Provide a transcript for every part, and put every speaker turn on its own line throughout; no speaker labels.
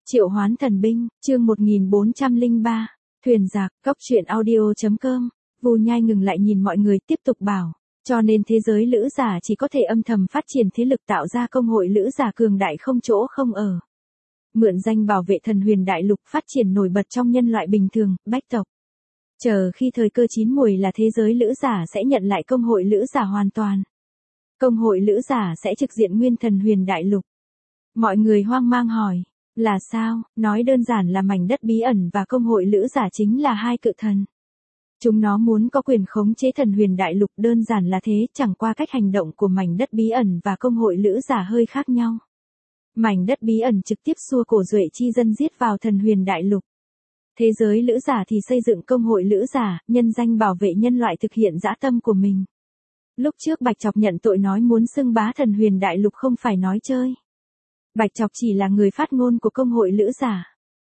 Triệu hoán thần binh, chương 1403, thuyền giặc, cốc truyện audio.com, Vu Nhai ngừng lại nhìn mọi người tiếp tục bảo, cho nên thế giới lữ giả chỉ có thể âm thầm phát triển thế lực tạo ra công hội lữ giả cường đại không chỗ không ở. Mượn danh bảo vệ thần huyền đại lục phát triển nổi bật trong nhân loại bình thường, bách tộc. Chờ khi thời cơ chín muồi là thế giới lữ giả sẽ nhận lại công hội lữ giả hoàn toàn. Công hội lữ giả sẽ trực diện nguyên thần huyền đại lục. Mọi người hoang mang hỏi. Là sao? Nói đơn giản là mảnh đất bí ẩn và công hội lữ giả chính là hai cự thần. Chúng nó muốn có quyền khống chế thần huyền đại lục, đơn giản là thế, chẳng qua cách hành động của mảnh đất bí ẩn và công hội lữ giả hơi khác nhau. Mảnh đất bí ẩn trực tiếp xua cổ duệ chi dân giết vào thần huyền đại lục. Thế giới lữ giả thì xây dựng công hội lữ giả, nhân danh bảo vệ nhân loại thực hiện dã tâm của mình. Lúc trước Bạch Chọc nhận tội nói muốn xưng bá thần huyền đại lục không phải nói chơi. Bạch Chọc chỉ là người phát ngôn của công hội lữ giả.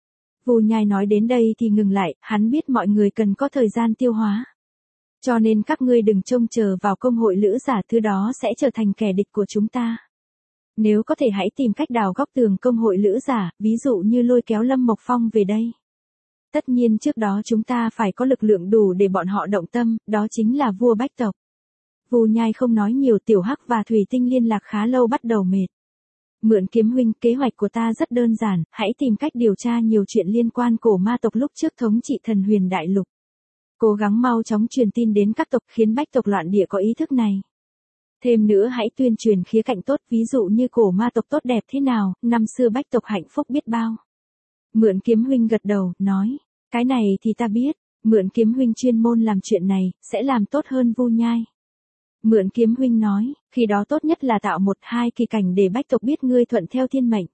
Vu Nhai nói đến đây thì ngừng lại, hắn biết mọi người cần có thời gian tiêu hóa. Cho nên các ngươi đừng trông chờ vào công hội lữ giả, thứ đó sẽ trở thành kẻ địch của chúng ta. Nếu có thể hãy tìm cách đào góc tường công hội lữ giả, ví dụ như lôi kéo Lâm Mộc Phong về đây. Tất nhiên trước đó chúng ta phải có lực lượng đủ để bọn họ động tâm, đó chính là vua bách tộc. Vu Nhai không nói nhiều, Tiểu Hắc và Thủy Tinh liên lạc khá lâu bắt đầu mệt. Mượn Kiếm huynh, kế hoạch của ta rất đơn giản, hãy tìm cách điều tra nhiều chuyện liên quan cổ ma tộc lúc trước thống trị thần huyền đại lục. Cố gắng mau chóng truyền tin đến các tộc khiến bách tộc loạn địa có ý thức này. Thêm nữa hãy tuyên truyền khía cạnh tốt, ví dụ như cổ ma tộc tốt đẹp thế nào, năm xưa bách tộc hạnh phúc biết bao. Mượn Kiếm huynh gật đầu, nói, cái này thì ta biết, Mượn Kiếm huynh chuyên môn làm chuyện này, sẽ làm tốt hơn Vu Nhai. Mượn Kiếm huynh nói, khi đó tốt nhất là tạo 1-2 kỳ cảnh để bách tộc biết ngươi thuận theo thiên mệnh.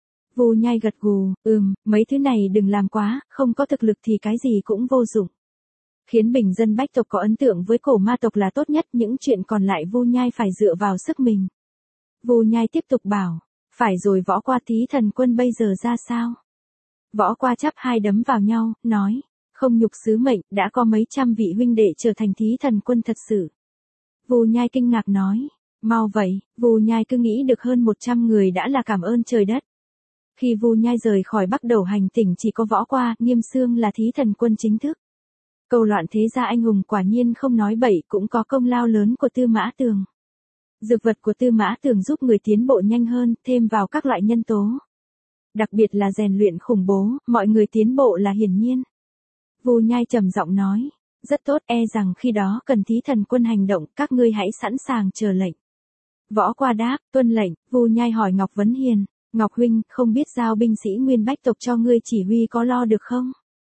Vu Nhai gật gù, mấy thứ này đừng làm quá, không có thực lực thì cái gì cũng vô dụng. Khiến bình dân bách tộc có ấn tượng với cổ ma tộc là tốt nhất, những chuyện còn lại Vu Nhai phải dựa vào sức mình. Vu Nhai tiếp tục bảo, phải rồi, Võ Qua Tý Thần Quân bây giờ ra sao? Võ Qua chắp hai đấm vào nhau, nói, không nhục sứ mệnh, đã có mấy trăm vị huynh đệ trở thành Tý Thần Quân thật sự. Vu Nhai kinh ngạc nói, mau vậy, Vu Nhai cứ nghĩ được hơn 100 người đã là cảm ơn trời đất. Khi Vu Nhai rời khỏi Bắc Đầu hành tỉnh chỉ có Võ Qua, Nghiêm Xương là Thí Thần Quân chính thức. Câu loạn thế gia anh hùng quả nhiên không nói bậy, cũng có công lao lớn của Tư Mã Tường. Dược vật của Tư Mã Tường giúp người tiến bộ nhanh hơn, thêm vào các loại nhân tố. Đặc biệt là rèn luyện khủng bố, mọi người tiến bộ là hiển nhiên. Vu Nhai trầm giọng nói. Rất tốt, rằng khi đó cần Thí Thần Quân hành động, các ngươi hãy sẵn sàng chờ lệnh. Võ Qua đáp, tuân lệnh. Vu Nhai hỏi Ngọc Vấn Hiền, Ngọc huynh, không biết giao binh sĩ nguyên bách tộc cho ngươi chỉ huy có lo được không?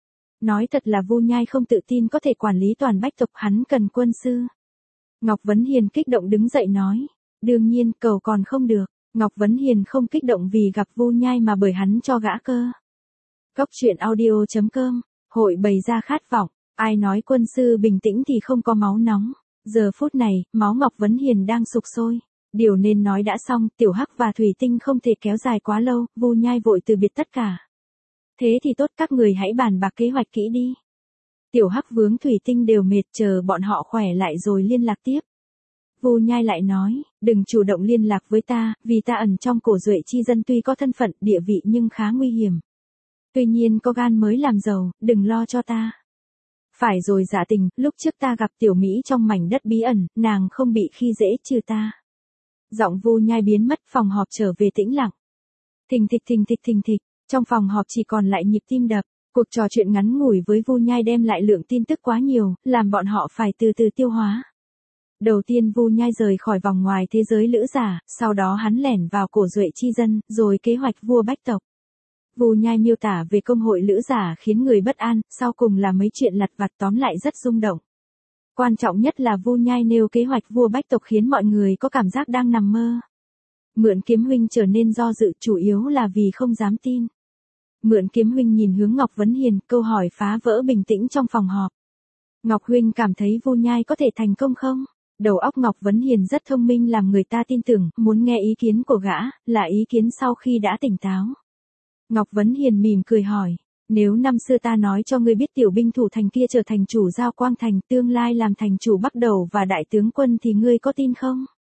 Nói thật là Vu Nhai không tự tin có thể quản lý toàn bách tộc, hắn cần quân sư. Ngọc Vấn Hiền kích động đứng dậy nói, đương nhiên, cầu còn không được. Ngọc Vấn Hiền không kích động vì gặp Vu Nhai mà bởi hắn cho gã cơ. Cốc truyện audio.com, hội bày ra khát vọng. Ai nói quân sư bình tĩnh thì không có máu nóng. Giờ phút này, máu Ngọc Vấn Hiền đang sục sôi. Điều nên nói đã xong, Tiểu Hắc và Thủy Tinh không thể kéo dài quá lâu, Vu Nhai vội từ biệt tất cả. Thế thì tốt, các người hãy bàn bạc kế hoạch kỹ đi. Tiểu Hắc vướng Thủy Tinh đều mệt, chờ bọn họ khỏe lại rồi liên lạc tiếp. Vu Nhai lại nói, đừng chủ động liên lạc với ta, vì ta ẩn trong cổ duệ chi dân, tuy có thân phận, địa vị nhưng khá nguy hiểm. Tuy nhiên có gan mới làm giàu, đừng lo cho ta. Phải rồi Dạ Tình, lúc trước ta gặp Tiểu Mỹ trong mảnh đất bí ẩn, nàng không bị khi dễ trừ ta. Giọng Vu Nhai biến mất, phòng họp trở về tĩnh lặng. Thình thịch thình thịch thình thịch, trong phòng họp chỉ còn lại nhịp tim đập. Cuộc trò chuyện ngắn ngủi với Vu Nhai đem lại lượng tin tức quá nhiều, làm bọn họ phải từ từ tiêu hóa. Đầu tiên Vu Nhai rời khỏi vòng ngoài thế giới lữ giả, sau đó hắn lẻn vào cổ duệ chi dân, rồi kế hoạch vua bách tộc. Vu Nhai miêu tả về công hội lữ giả khiến người bất an, sau cùng là mấy chuyện lặt vặt, tóm lại rất rung động. Quan trọng nhất là Vu Nhai nêu kế hoạch vua bách tộc khiến mọi người có cảm giác đang nằm mơ. Mượn Kiếm huynh trở nên do dự, chủ yếu là vì không dám tin. Mượn Kiếm huynh nhìn hướng Ngọc Vấn Hiền, câu hỏi phá vỡ bình tĩnh trong phòng họp. Ngọc huynh cảm thấy Vu Nhai có thể thành công không? Đầu óc Ngọc Vấn Hiền rất thông minh, làm người ta tin tưởng, muốn nghe ý kiến của gã, là ý kiến sau khi đã tỉnh táo. Ngọc Vấn Hiền mỉm cười hỏi, nếu năm xưa ta nói cho ngươi biết tiểu binh thủ thành kia trở thành chủ Giao Quang Thành, tương lai làm thành chủ Bắc Đầu và đại tướng quân thì ngươi có tin không?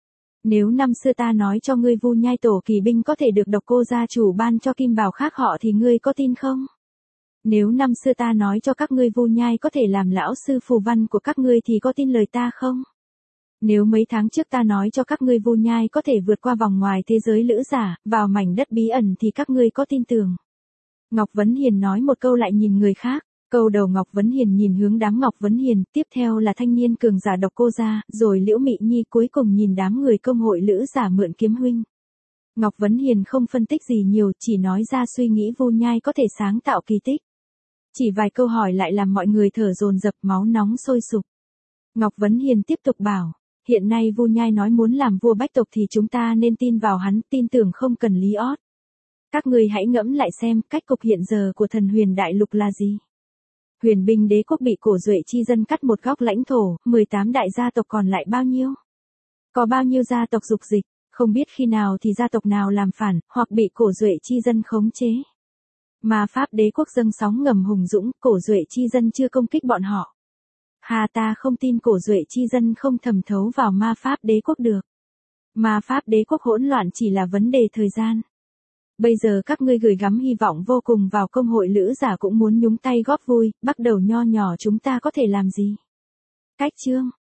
Nếu năm xưa ta nói cho ngươi Vu Nhai tổ kỳ binh có thể được độc cô gia chủ ban cho kim bào khác họ thì ngươi có tin không? Nếu năm xưa ta nói cho các ngươi Vu Nhai có thể làm lão sư phù văn của các ngươi thì có tin lời ta không? Nếu mấy tháng trước ta nói cho các ngươi Vu Nhai có thể vượt qua vòng ngoài thế giới lữ giả, vào mảnh đất bí ẩn thì các ngươi có tin tưởng? Ngọc Vấn Hiền nói một câu lại nhìn người khác. Câu đầu Ngọc Vấn Hiền nhìn hướng đám Ngọc Vấn Hiền, tiếp theo là thanh niên cường giả độc cô gia, rồi Liễu Mị Nhi cuối cùng nhìn đám người công hội lữ giả mượn kiếm huynh. Ngọc Vấn Hiền không phân tích gì nhiều, chỉ nói ra suy nghĩ Vu Nhai có thể sáng tạo kỳ tích. Chỉ vài câu hỏi lại làm mọi người thở dồn dập, máu nóng sôi sục. Ngọc Vấn Hiền tiếp tục bảo, hiện nay Vu Nhai nói muốn làm vua bách tộc thì chúng ta nên tin vào hắn, tin tưởng không cần lý ót. Các ngươi hãy ngẫm lại xem, cách cục hiện giờ của Thần Huyền Đại Lục là gì? Huyền Binh Đế quốc bị Cổ Duệ chi dân cắt một góc lãnh thổ, 18 đại gia tộc còn lại bao nhiêu? Có bao nhiêu gia tộc dục dịch, không biết khi nào thì gia tộc nào làm phản, hoặc bị Cổ Duệ chi dân khống chế. Ma Pháp Đế quốc dâng sóng ngầm hùng dũng, Cổ Duệ chi dân chưa công kích bọn họ. Hà ta không tin Cổ Duệ chi dân không thẩm thấu vào Ma Pháp Đế quốc được. Ma Pháp Đế quốc hỗn loạn chỉ là vấn đề thời gian. Bây giờ các ngươi gửi gắm hy vọng vô cùng vào công hội lữ giả cũng muốn nhúng tay góp vui, bắt đầu nho nhỏ chúng ta có thể làm gì? Cách chương